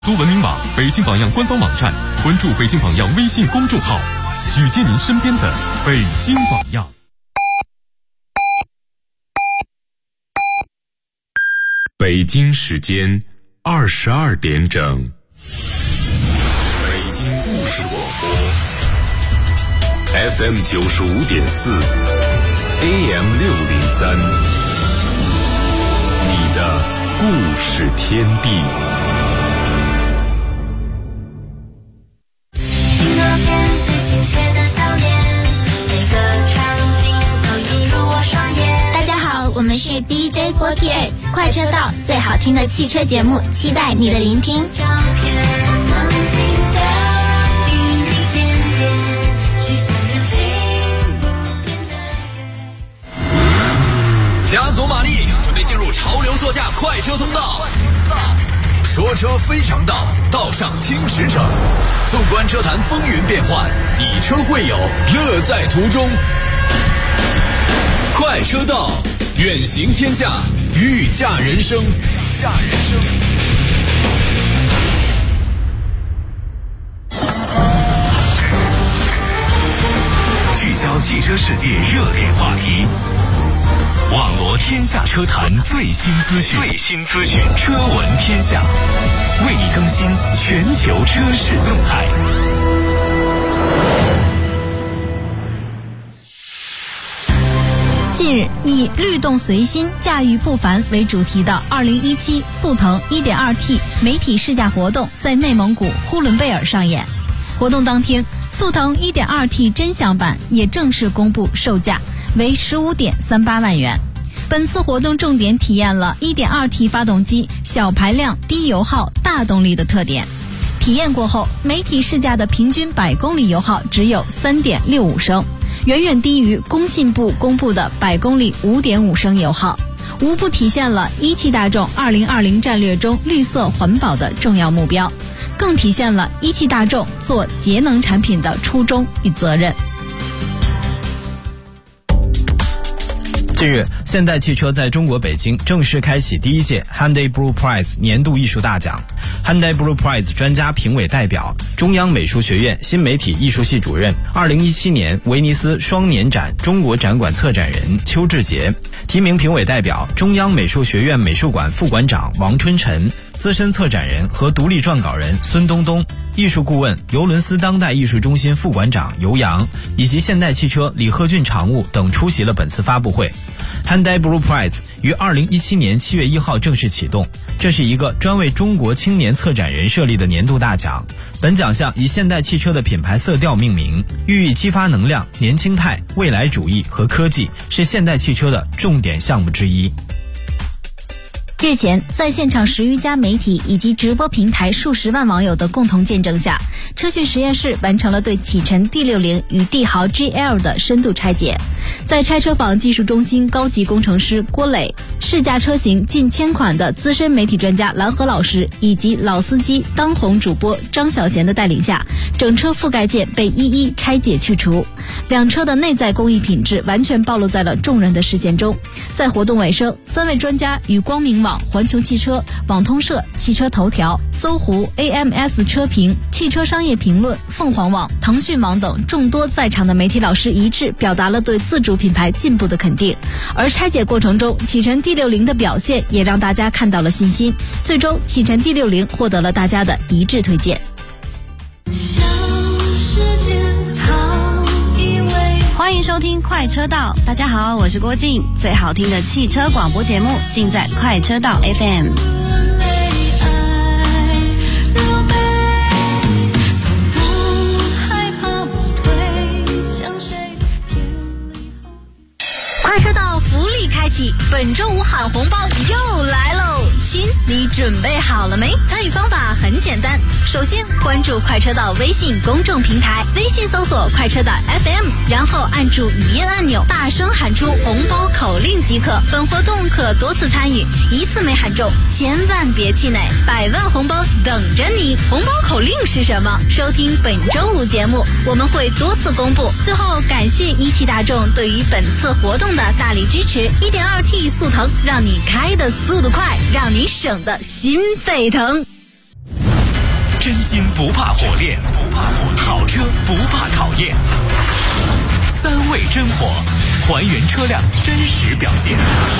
都文明网、北京榜样官方网站，关注北京榜样微信公众号，举荐您身边的北京榜样。北京时间22点整，北京故事广播 FM 95.4 AM 603，你的故事天地。 我们是 DJ48 快车道，最好听的汽车节目，期待你的聆听。 加足马力，准备进入潮流座驾快车通道。说车非常道，道上听实诚。纵观车坛风云变幻，以车会友，乐在途中。快车道，远行天下，御驾人生。 聚焦汽车世界热点话题，网罗天下车坛最新资讯，车闻天下，为你更新全球车市动态。 近日，以律动随心，驾驭不凡为主题的2017速腾 1.2T 媒体试驾活动在内蒙古呼伦贝尔上演。活动当天，速腾 1.2T 真享版也正式公布售价，为15.38万元。本次活动重点体验了 1.2T 发动机小排量、低油耗、大动力的特点。体验过后，媒体试驾的平均100公里油耗只有 3.65 升。远远低于工信部公布的100公里 5.5 升油耗，无不体现了一汽大众2020战略中绿色环保的重要目标，更体现了一汽大众做节能产品的初衷与责任。 近日，现代汽车在中国北京正式开启第一届 Hyundai Blue Prize 年度艺术大奖。Hyundai Blue Prize 专家评委代表，中央美术学院新媒体艺术系主任，2017年威尼斯双年展中国展馆策展人邱志杰。提名评委代表，中央美术学院美术馆副馆长王春晨，资深策展人和独立撰稿人孙东东，艺术顾问尤伦斯当代艺术中心副馆长尤洋，以及现代汽车李鹤俊常务等出席了本次发布会。Hyundai Blue Prize 于2017年7月1号正式启动，这是一个专为中国青年策展人设立的年度大奖。本奖项以现代汽车的品牌色调命名，寓意激发能量、年轻态、未来主义和科技，是现代汽车的重点项目之一。 日前，在现场10余家媒体以及直播平台数十万网友的共同见证下，车讯实验室完成了对启辰 D60 与帝豪 GL 的深度拆解。在拆车坊技术中心高级工程师郭磊、试驾车型近1000款的资深媒体专家蓝河老师以及老司机当红主播张小娴的带领下，整车覆盖件被一一拆解去除，两车的内在工艺品质完全暴露在了众人的视线中。在活动尾声，3位专家与光明网、环球汽车、网通社、汽车头条、搜狐、AMS 车评、汽车商业评论、凤凰网、腾讯网等众多在场的媒体老师一致表达了对自主品牌进步的肯定。而拆解过程中，启辰 D60 的表现也让大家看到了信心，最终启辰 D60 获得了大家的一致推荐。 欢迎收听快车道，大家好，我是郭靖，最好听的汽车广播节目尽在快车道 FM。快车道福利开启，本周五喊红包又来喽！亲，你准备好了没？参与方法很简单，首先关注快车道微信公众平台，微信搜索快车道 FM， 然后按住语音按钮，大声喊出红包口令即可。本活动可多次参与，一次没喊中千万别气馁，100万红包等着你。红包口令是什么？收听本周五节目，我们会多次公布。最后感谢一汽大众对于本次活动的大力支持。1.2T 速腾，让你开的速度快，让你省的心沸腾。 真金不怕火炼，好车不怕考验。三味真火，还原车辆真实表现。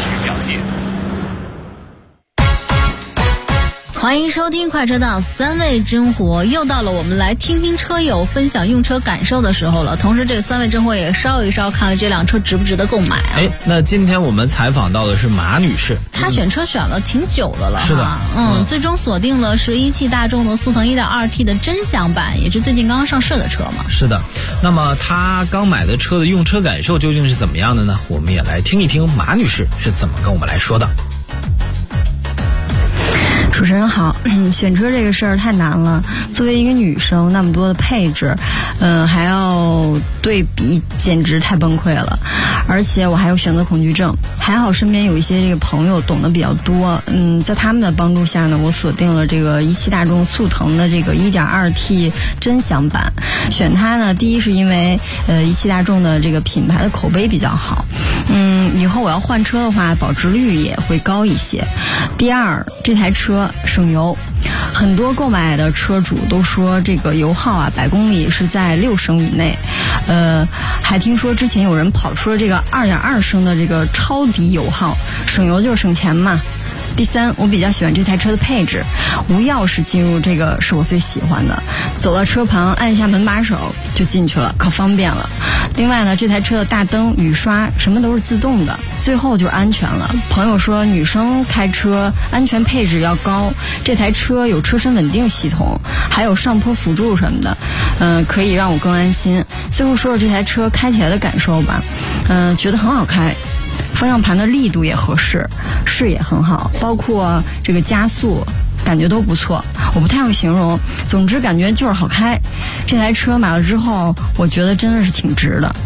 欢迎收听快车道三味真火，又到了我们来听听车友分享用车感受的时候了。同时这个三味真火也烧一烧，看看这辆车值不值得购买啊。 那今天我们采访到的是马女士， 她选车选了挺久的了哈。 是的， 最终锁定了是一汽大众的速腾 1.2T 的真享版，也是最近刚刚上市的车嘛。 是的，那么她刚买的车的用车感受究竟是怎么样的呢？我们也来听一听马女士是怎么跟我们来说的。 主持人好，选车这个事儿太难了。作为一个女生，那么多的配置，还要对比，简直太崩溃了。而且我还有选择恐惧症，还好身边有一些这个朋友懂得比较多，在他们的帮助下呢，我锁定了这个一汽大众速腾的这个 1.2T 真享版。选它呢，第一是因为一汽大众的这个品牌的口碑比较好，以后我要换车的话，保值率也会高一些。第二，这台车省油，很多购买的车主都说这个油耗100公里是在6升以内，还听说之前有人跑出了这个2.2升的这个超低油耗，省油就是省钱嘛。第三，我比较喜欢这台车的配置，无钥匙进入这个是我最喜欢的，走到车旁按一下门把手就进去了，可方便了。另外呢，这台车的大灯、雨刷什么都是自动的。最后就是安全了，朋友说女生开车安全配置要高，这台车有车身稳定系统，还有上坡辅助什么的，可以让我更安心。最后说说这台车开起来的感受吧，觉得很好开。方向盘的力度也合适，视野很好，包括这个加速感觉都不错，我不太会形容，总之感觉就是好开。这台车买了之后，我觉得真的是挺值的。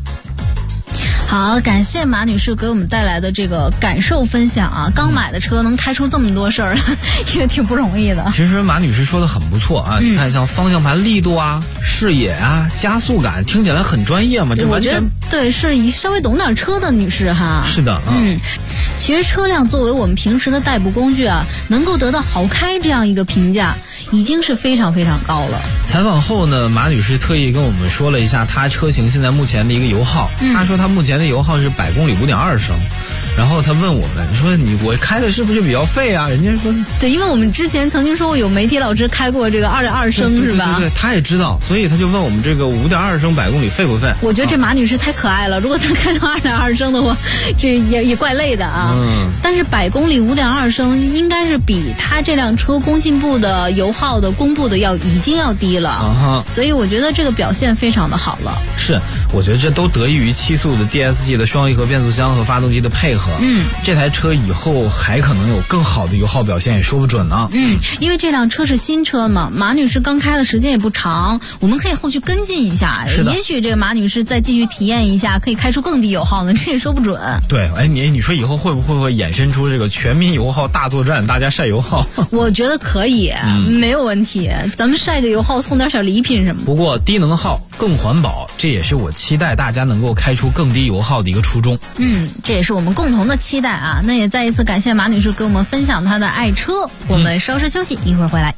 好，感谢马女士给我们带来的这个感受分享啊！刚买的车能开出这么多事儿，也挺不容易的。 其实马女士说的很不错啊，你看像方向盘力度啊、视野啊、加速感，听起来很专业嘛。这我觉得对，是稍微懂点车的女士哈。 是的， 其实车辆作为我们平时的代步工具啊，能够得到好开这样一个评价，已经是非常非常高了。 采访后呢，马女士特意跟我们说了一下她车型现在目前的一个油耗。她说她目前的油耗是100公里5.2升。然后她问我们说我开的是不是比较费啊？人家说对，因为我们之前曾经说过有媒体老师开过这个2.2升是吧？ 对，她也知道，所以她就问我们这个5.2升100公里费不费？ 我觉得这马女士太可爱了，如果她开到2.2升的话，这也怪累的啊。但是100公里5.2升应该是比她这辆车工信部的油耗的公布的已经要低了，所以我觉得这个表现非常的好了。 是，我觉得这都得益于7速的 DSG 的双离合变速箱和发动机的配合。这台车以后还可能有更好的油耗表现，也说不准呢。 因为这辆车是新车嘛，马女士刚开的时间也不长，我们可以后续跟进一下。也许这个马女士再继续体验一下，可以开出更低油耗呢，这也说不准。 对，你说以后会不会衍生出这个全民油耗大作战，大家晒油耗？ 我觉得可以，没有问题。咱们晒个油耗，送点小礼品什么的。 不过低能耗更环保，这也是我期待大家能够开出更低油耗的一个初衷。 这也是我们共同的期待啊！那也再一次感谢马女士给我们分享她的爱车。我们稍事休息，一会儿回来。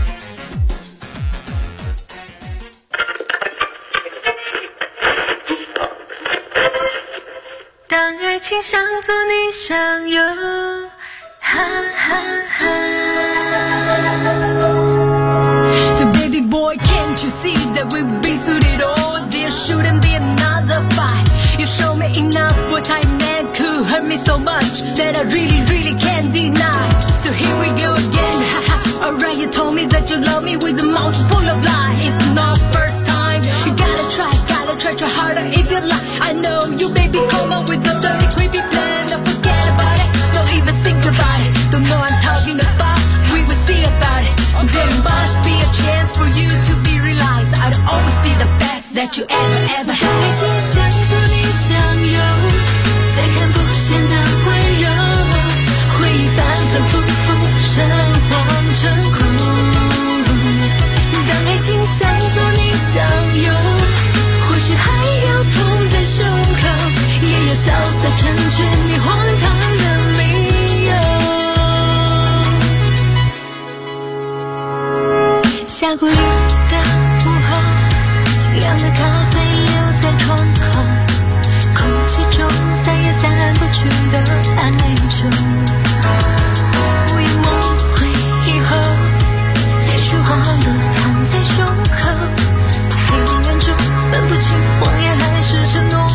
当爱情像做你想有，哈哈哈。So baby boy, can't you see that we be suited all? There shouldn't be another fight. You show me enough what I meant could hurt me so much that I really, really can't deny. So here we go again, haha. Alright, you told me that you love me with a mouth full of lies. It's not first time. You gotta try harder if you like. I know you, baby, come up with a dirty, creepy plan. Don't forget about it. Don't even think about it. Don't know I'm talking about. We will see about it. There must be a chance for you to be realized. I'd always be the best that you ever had. 爱情像做你想有，再看不见的温柔，回忆反反复复，诚惶诚恐。当爱情像做你想有，或许还有痛在胸口，也有潇洒成全你荒唐的理由。 下过雨的午后，凉的咖啡又在窗口，空气中散也散不去的暧昧中，午夜梦回以后，泪水滑落躺在胸口，黑暗中分不清谎言还是承诺，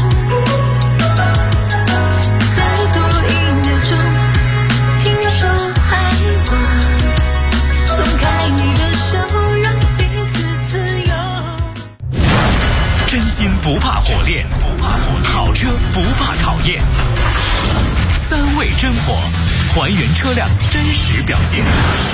再多1秒钟听你说爱我，松开你的手让彼此自由。 真金不怕火炼，好车不怕考验。3味真火，还原车辆真实表现。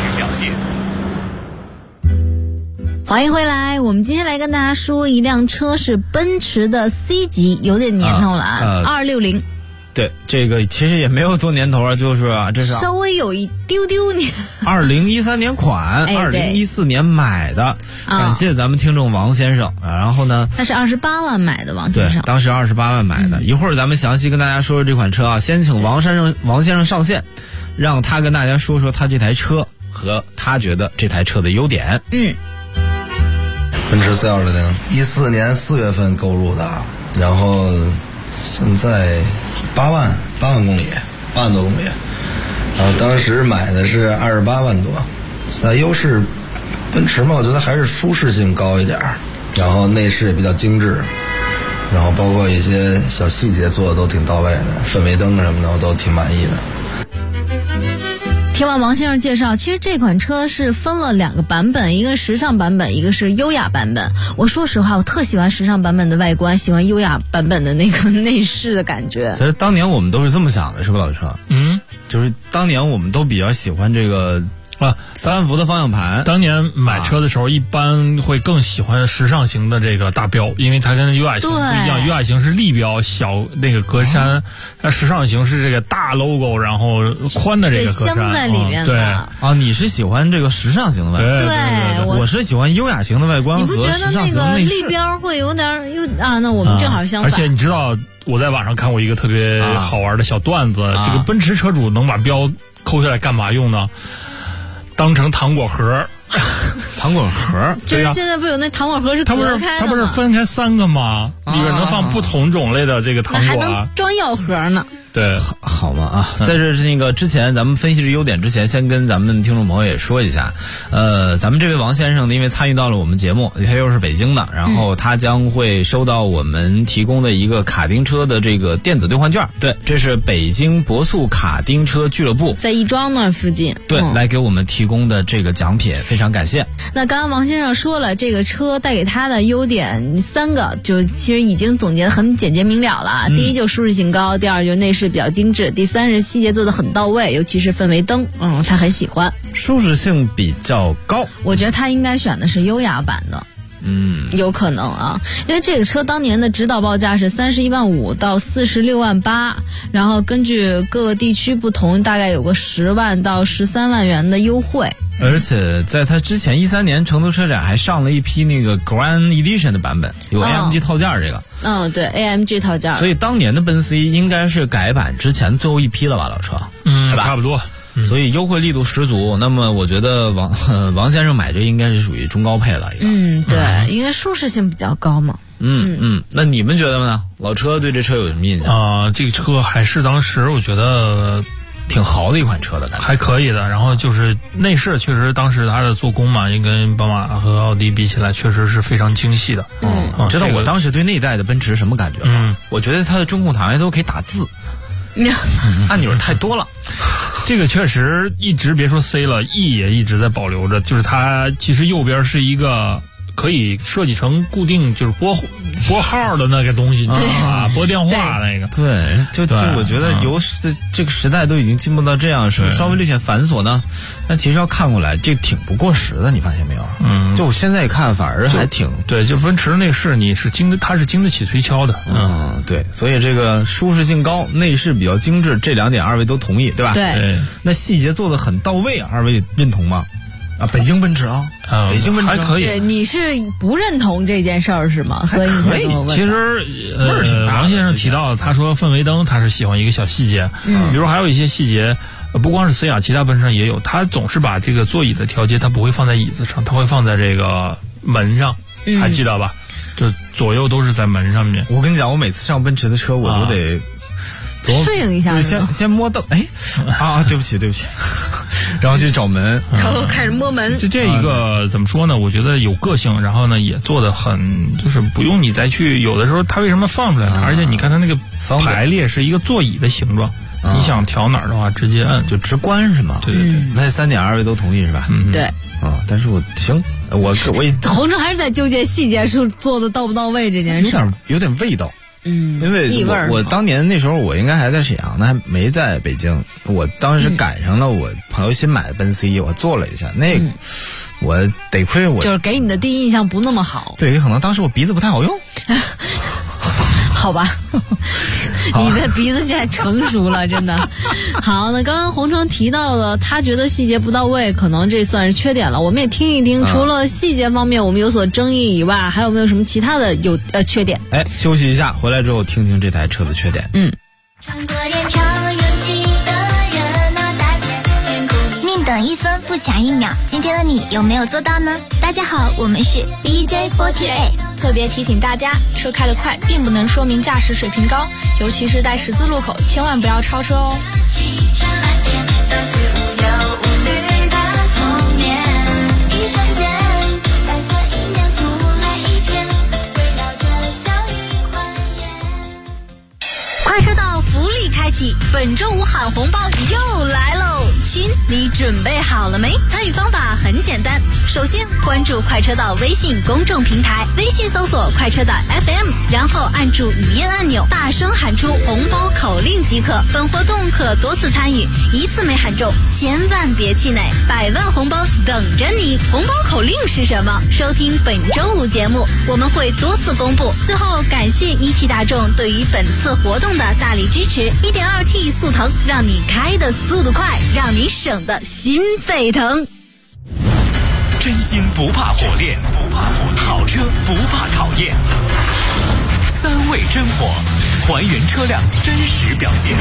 欢迎回来，我们今天来跟大家说一辆车是奔驰的 C 级，有点年头了260。 对，这个其实也没有多年头啊，就是这是稍微有一丢丢年。 2013年款，2014年买的。感谢咱们听众王先生。然后呢， 他是28万买的，王先生。 对，当时28万买的。一会儿咱们详细跟大家说说这款车啊。先请王先生上线，让他跟大家说说他这台车和他觉得这台车的优点。 奔驰420，14年4月份购入的，然后现在8万公里，8万多公里。然后当时买的是28万多。优势，奔驰嘛，我觉得还是舒适性高一点，然后内饰也比较精致，然后包括一些小细节做的都挺到位的，氛围灯什么的我都挺满意的。 听完王先生介绍，其实这款车是分了2个版本，一个时尚版本，一个是优雅版本。我说实话，我特喜欢时尚版本的外观，喜欢优雅版本的那个内饰的感觉。 其实当年我们都是这么想的，是吧，老车？就是当年我们都比较喜欢这个3幅的方向盘。 当年买车的时候，一般会更喜欢时尚型的这个大标，因为它跟优雅型不一样。优雅型是立标小那个格栅，它时尚型是这个大 logo， 然后宽的这个格栅。 镶在里面的。 对啊，你是喜欢这个时尚型的外观？ 对， 我是喜欢优雅型的外观和时尚型的内饰。 你不觉得那个立标会有点那我们正好相反。 而且你知道，我在网上看过一个特别好玩的小段子，这个奔驰车主能把标抠下来干嘛用呢？当成糖果盒。 糖果盒就是现在不有那糖果盒是隔开的吗？ 它不是分开3个吗？里边能放不同种类的这个糖果， 还能装药盒呢。 对， 好嘛啊！在这那个之前，咱们分析这优点之前，先跟咱们听众朋友也说一下，咱们这位王先生呢，因为参与到了我们节目，他又是北京的，然后他将会收到我们提供的一个卡丁车的这个电子兑换券。对，这是北京博速卡丁车俱乐部在亦庄那附近， 对，来给我们提供的这个奖品，非常感谢。 那刚刚王先生说了，这个车带给他的优点3个，就其实已经总结得很简洁明了了。第一就舒适性高，第二就内饰比较精致，第3是细节做得很到位，尤其是氛围灯，他很喜欢。 舒适性比较高， 我觉得他应该选的是优雅版的。有可能啊，因为这个车当年的指导报价是31万5到46万8，然后根据各个地区不同，大概有个10万到13万元的优惠。 而且在它之前13年成都车展还上了一批那个 Grand Edition 的版本，有 AMG 套件这个。 对 AMG 套件。 所以当年的奔 C 应该是改版之前最后一批了吧，老车？ 差不多。 所以优惠力度十足。那么我觉得王先生买这应该是属于中高配了。 对，因为舒适性比较高嘛。 那你们觉得呢？老车对这车有什么印象？这个车还是当时我觉得挺豪的一款车的感觉， 还可以的。然后就是内饰，确实当时它的做工嘛，跟宝马和奥迪比起来，确实是非常精细的。 知道我当时对那一代的奔驰什么感觉吗？我觉得它的中控台都可以打字，按钮太多了。 这个确实一直别说 C 了 ，E 也一直在保留着，就是它其实右边是一个可以设计成固定，就是拨号的那个东西，拨电话那个。 对，就我觉得这个时代都已经进步到这样，是稍微略显繁琐呢。但其实要看过来，这挺不过时的，你发现没有？就我现在看，反而还挺对。就奔驰内饰，它是经得起推敲的。 对，所以这个舒适性高，内饰比较精致，这2点二位都同意，对吧？ 对。 那细节做得很到位，二位认同吗？北京奔驰北京奔驰还可以。 对，你是不认同这件事儿是吗？所以你才这么问。 其实王先生提到，他说氛围灯他是喜欢一个小细节，比如还有一些细节， 不光是森雅，其他奔驰上也有，它总是把这个座椅的调节，它不会放在椅子上，它会放在这个门上，还记得吧？就左右都是在门上面。 我跟你讲，我每次上奔驰的车，我都得适应一下， 就是先摸灯，对不起，然后去找门， 然后开始摸门。 这一个怎么说呢？我觉得有个性，然后呢也做得很，就是不用你再去，有的时候它为什么放出来呢？而且你看它那个排列是一个座椅的形状。你想调哪儿的话，直接按就直观是吗？ 对对对， 那3.2位都同意是吧？ 对。 但是我红城还是在纠结细节是做的到不到位这件事， 有点味道。因为我当年那时候我应该还在沈阳呢，还没在北京。我当时赶上了我朋友新买的奔 C，我坐了一下，那我得亏我就是给你的第一印象不那么好。 对，可能当时我鼻子不太好用。 好吧，你的鼻子现在成熟了，真的。好，那刚刚洪城提到了，他觉得细节不到位，可能这算是缺点了。我们也听一听，除了细节方面我们有所争议以外，还有没有什么其他的缺点？ 休息一下，回来之后听听这台车的缺点。 宁等一分不抢1秒，今天的你有没有做到呢？大家好，我们是 BJ48。 特别提醒大家，车开得快并不能说明驾驶水平高，尤其是在十字路口，千万不要超车哦。 快车道福利开启，本周五喊红包又来喽！亲，你准备好了没？参与方法很简单，首先关注快车道微信公众平台，微信搜索快车道 FM， 然后按住语音按钮，大声喊出红包口令即可。本活动可多次参与，一次没喊中千万别气馁，100万红包等着你。红包口令是什么？收听本周五节目，我们会多次公布。最后感谢一汽大众对于本次活动的大力支持。1.2T 速腾，让你开的速度快，让你省的心沸腾。 真金不怕火炼，好车不怕考验。3味真火，还原车辆真实表现。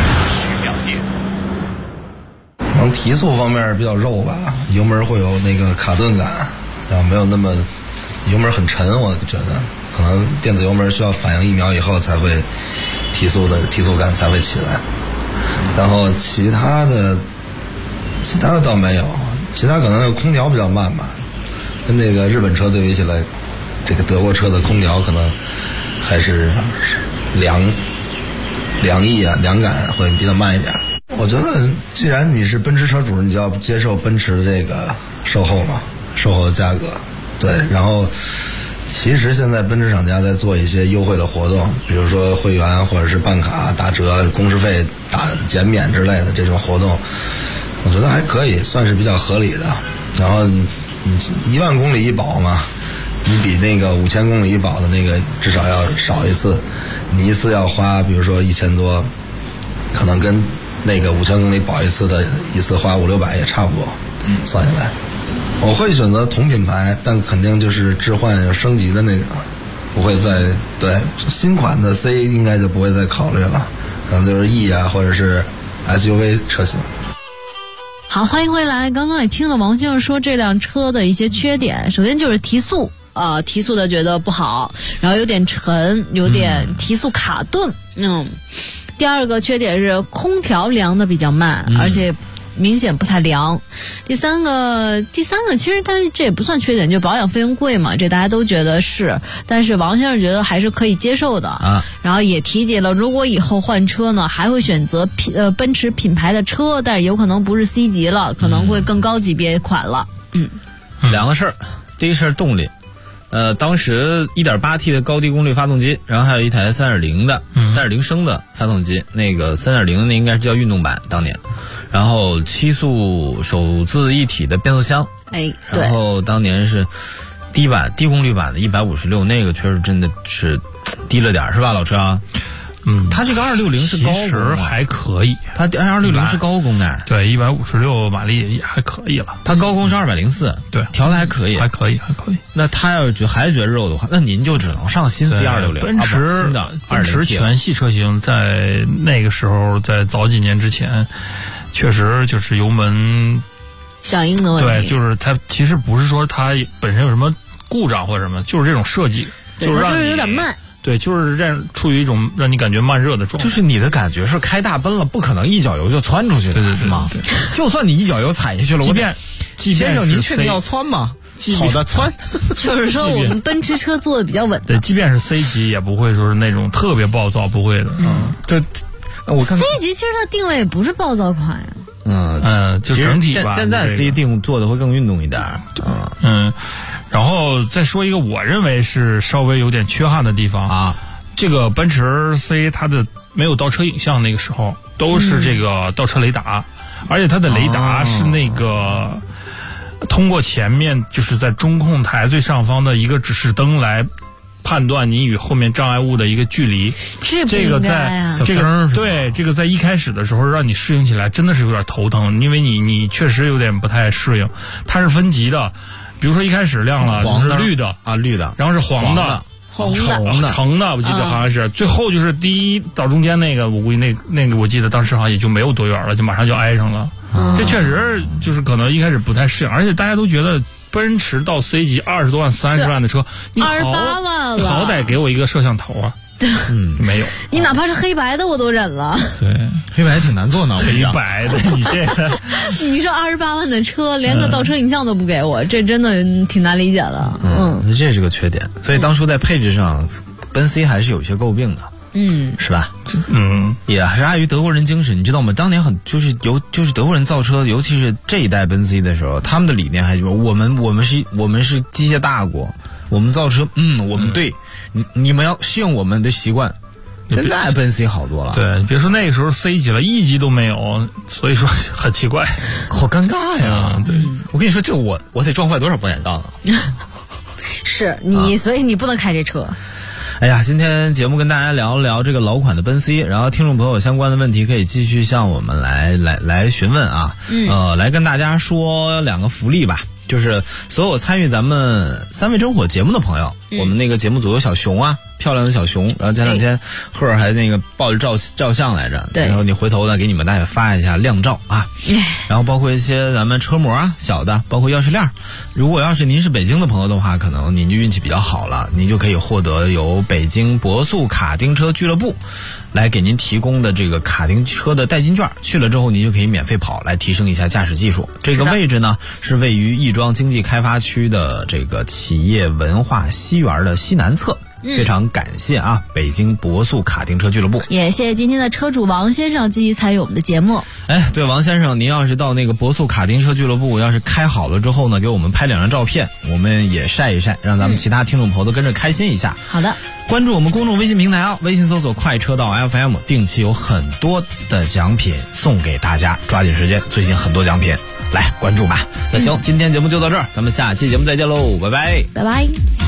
可能提速方面比较肉吧，油门会有那个卡顿感，然后没有那么油门很沉，我觉得可能电子油门需要反应1秒以后才会提速感才会起来。然后其他的倒没有，其他可能空调比较慢吧，跟这个日本车对比起来，这个德国车的空调可能还是凉感会比较慢一点。我觉得既然你是奔驰车主，你就要接受奔驰的这个售后的价格。对，然后其实现在奔驰厂家在做一些优惠的活动，比如说会员或者是办卡打折、工时费减免之类的这种活动，我觉得还可以，算是比较合理的。然后1万公里一保嘛，你比那个5000公里一保的那个至少要少一次，你一次要花比如说1000多，可能跟那个5000公里保一次的一次花500-600也差不多，算下来。我会选择同品牌，但肯定就是置换升级的那个，不会再对新款的 C 应该就不会再考虑了，可能就是 E 啊或者是 SUV 车型。 好，欢迎回来。刚刚也听了王先生说这辆车的一些缺点，首先就是提速提速的觉得不好，然后有点沉，有点提速卡顿。第二个缺点是空调凉的比较慢，而且明显不太凉。第三个其实它这也不算缺点，就保养费用贵嘛，这大家都觉得是，但是王先生觉得还是可以接受的然后也提及了，如果以后换车呢，还会选择奔驰品牌的车，但是有可能不是 C 级了，可能会更高级别款了。 两个事儿，第一事儿动力。当时 1.8T 的高低功率发动机，然后还有一台3.0升的发动机，那个3.0那应该是叫运动版当年，然后7速手自一体的变速箱， 对， 然后当年是低功率版的156，那个确实真的是低了点是吧，老车啊？它这个260是高功， 其实还可以。 它260是高功的， 对，156马力也还可以了。 它高功是204，对，调的还可以， 还可以。 那他要是还觉得肉的话，那您就只能上新 C260。 奔驰全系车型在那个时候，在早几年之前， 确实就是油门响应的问题。 对，就是它其实不是说它本身有什么故障或者什么，就是这种设计， 对，它就是有点慢。 对，就是处于一种让你感觉慢热的状态。 就是你的感觉是开大奔了，不可能一脚油就窜出去的， 对是吗？就算你一脚油踩下去了，先生您确定要窜吗？好的，窜。 就是说我们奔驰车做的比较稳。 对，即便是 C 级也不会说是那种特别暴躁，不会的。 对，我看 C 级其实它定位不是暴躁款呀。 就整体吧。 现在 C 定做的会更运动一点。 然后再说一个我认为是稍微有点缺憾的地方啊，这个奔驰 C 它的没有倒车影像，那个时候都是这个倒车雷达，而且它的雷达是那个通过前面就是在中控台最上方的一个指示灯来判断你与后面障碍物的一个距离。这个在这个在一开始的时候让你适应起来真的是有点头疼，因为你确实有点不太适应。它是分级的。比如说一开始亮了就是绿的啊，绿的， 然后是黄的、橙的，我记得好像是，最后就是第一到中间那个，我估计那个我记得当时好像也就没有多远了，就马上就挨上了。这确实就是可能一开始不太适应，而且大家都觉得奔驰到 C 级20多万、30万的车，你 28万了， 你好歹给我一个摄像头啊。 对， 没有。 你哪怕是黑白的我都忍了。 对， 黑白挺难做呢。 黑白的，你这你说28万的车连个倒车影像都不给我，这真的挺难理解的。 这是个缺点。所以当初在配置上，奔 C 还是有些诟病的。是吧？也还是碍于德国人精神，你知道吗？当年就是德国人造车，尤其是这一代奔 C 的时候，他们的理念还是我们是机械大国，我们造车，我们对。你们要适应我们的习惯。现在奔 C 好多了。 对，别说那个时候 C 级了，E 级都没有，所以说很奇怪， 好尴尬呀。对，我跟你说，这我得撞坏多少保险杠啊！ 是你，所以你不能开这车。 哎呀，今天节目跟大家聊一聊这个老款的奔 C， 然后听众朋友相关的问题可以继续向我们来询问啊。来跟大家说2个福利吧。就是所有参与咱们3位真火节目的朋友，我们那个节目组有小熊啊，漂亮的小熊，然后前2天赫尔还那个抱着照相来着，然后你回头呢给你们大家发一下靓照啊，然后包括一些咱们车模啊小的，包括钥匙链。如果要是您是北京的朋友的话，可能您就运气比较好了，您就可以获得由北京博速卡丁车俱乐部来给您提供的这个卡丁车的代金券，去了之后您就可以免费跑，来提升一下驾驶技术。这个位置呢是位于亦庄经济开发区的这个企业文化西园的西南侧。非常感谢啊，北京博速卡丁车俱乐部， 也谢谢今天的车主王先生继续参与我们的节目。 对，王先生，您要是到那个博速卡丁车俱乐部，要是开好了之后呢，给我们拍2张照片，我们也晒一晒，让咱们其他听众朋友都跟着开心一下。 好的， 关注我们公众微信平台啊，微信搜索快车道 FM， 定期有很多的奖品送给大家，抓紧时间，最近很多奖品，来关注吧。那行，今天节目就到这儿，咱们下期节目再见喽，拜拜， 拜拜。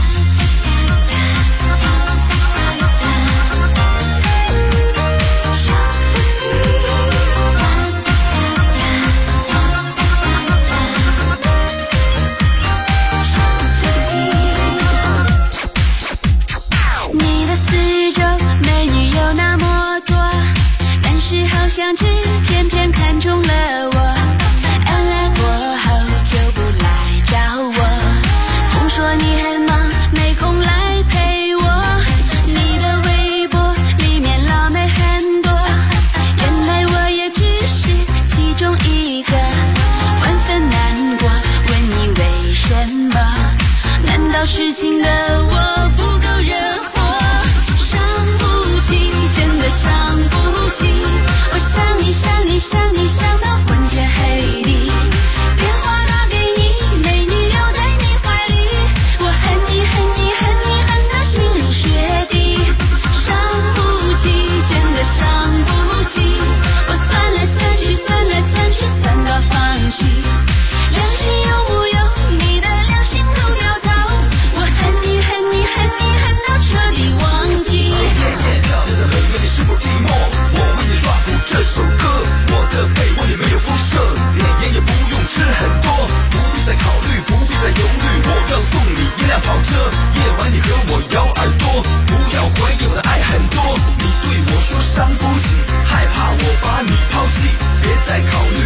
相知偏偏看中了我，恩爱过后就不来找我，总说你很忙没空来陪我，你的微博里面老妹很多，原来我也只是其中一个，万分难过，问你为什么？难道痴情的我不够惹火？伤不起，真的伤不起，我想你想你想你想到昏天黑地，电话打给你，美女留在你怀里，我恨你恨你恨你恨到心如血滴，伤不起，真的伤不起，我算来算去算来算去算到放弃，良心有木有？你的良心都潦草，我恨你恨你恨你恨到彻底忘记。漂亮的美眉，你是否寂寞？我为你 rap 这首歌，我的被窝也没有辐射，电烟也不用吃很多，不必再考虑，不必再犹豫，我要送你一辆跑车，夜晚你和我摇耳朵，不要怀疑我的爱很多，你对我说伤不起，害怕我把你抛弃，别再考虑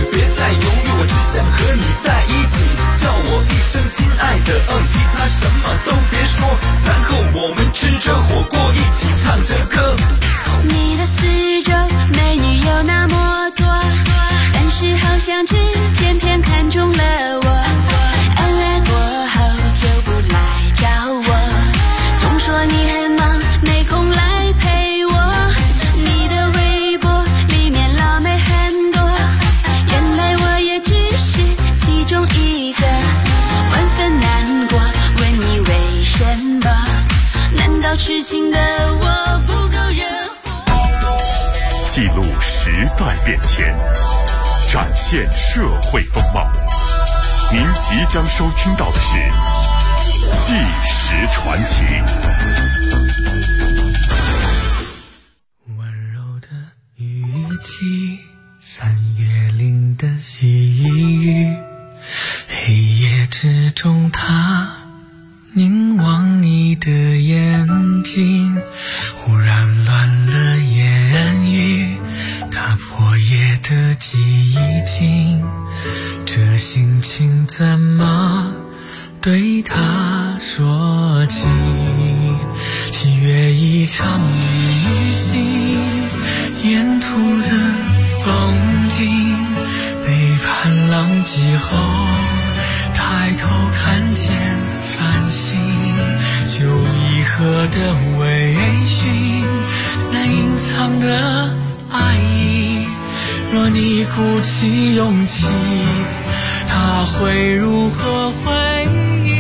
痴情的我不够人活。 记录时代变迁，展现社会风貌。您即将收听到的是《纪实传奇》。 温柔的语气，三月岭的细雨，黑夜之中他凝望你的眼睛，忽然乱了言语，打破夜的寂静，这心情怎么对他说起？七月一场旅行，沿途的风景，背叛浪迹后抬头看见繁星，旧遗河的微醺，难隐藏的爱意，若你鼓起勇气，他会如何回应？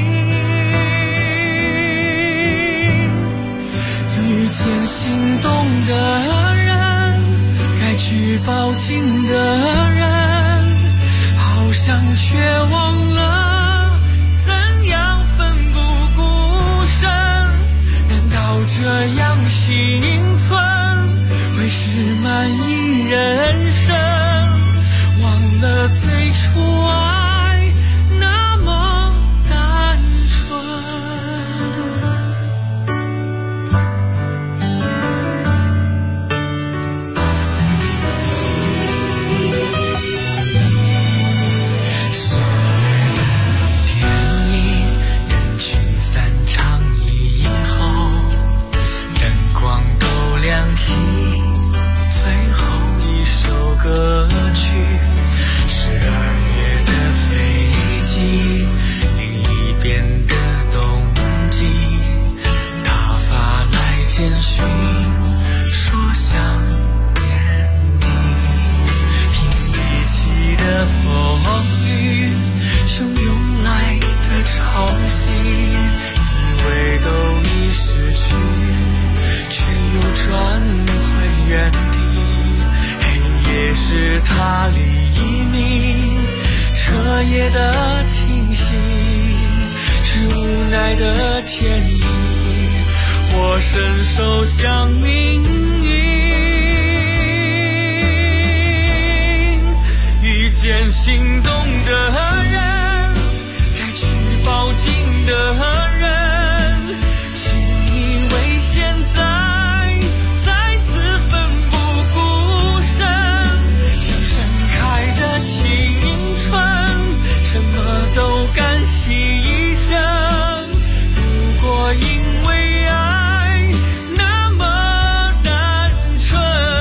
遇见心动的人，该去抱紧的人，好像却忘了怎样奋不顾身。难道这样幸存会是满意人生？忘了最初爱那么单纯。10月的电影，人群散场以后，灯光都亮起，最后一首歌曲。12月的飞机，另一边的冬季，他发来简讯说想念你。平地起的风雨，汹涌来的潮汐，以为都已失去，却又转回原地。黑夜是他黎明，彻夜的清醒，是无奈的天意，或伸手向命运。遇见心动的人，该去抱紧的人，请你为现在再次奋不顾身。像盛开的青春，什么都敢牺牲。如果因为爱那么单纯，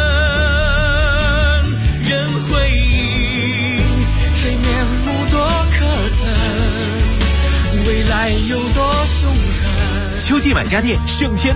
人回应谁面目多可憎，未来有多凶狠。 秋季买家电省钱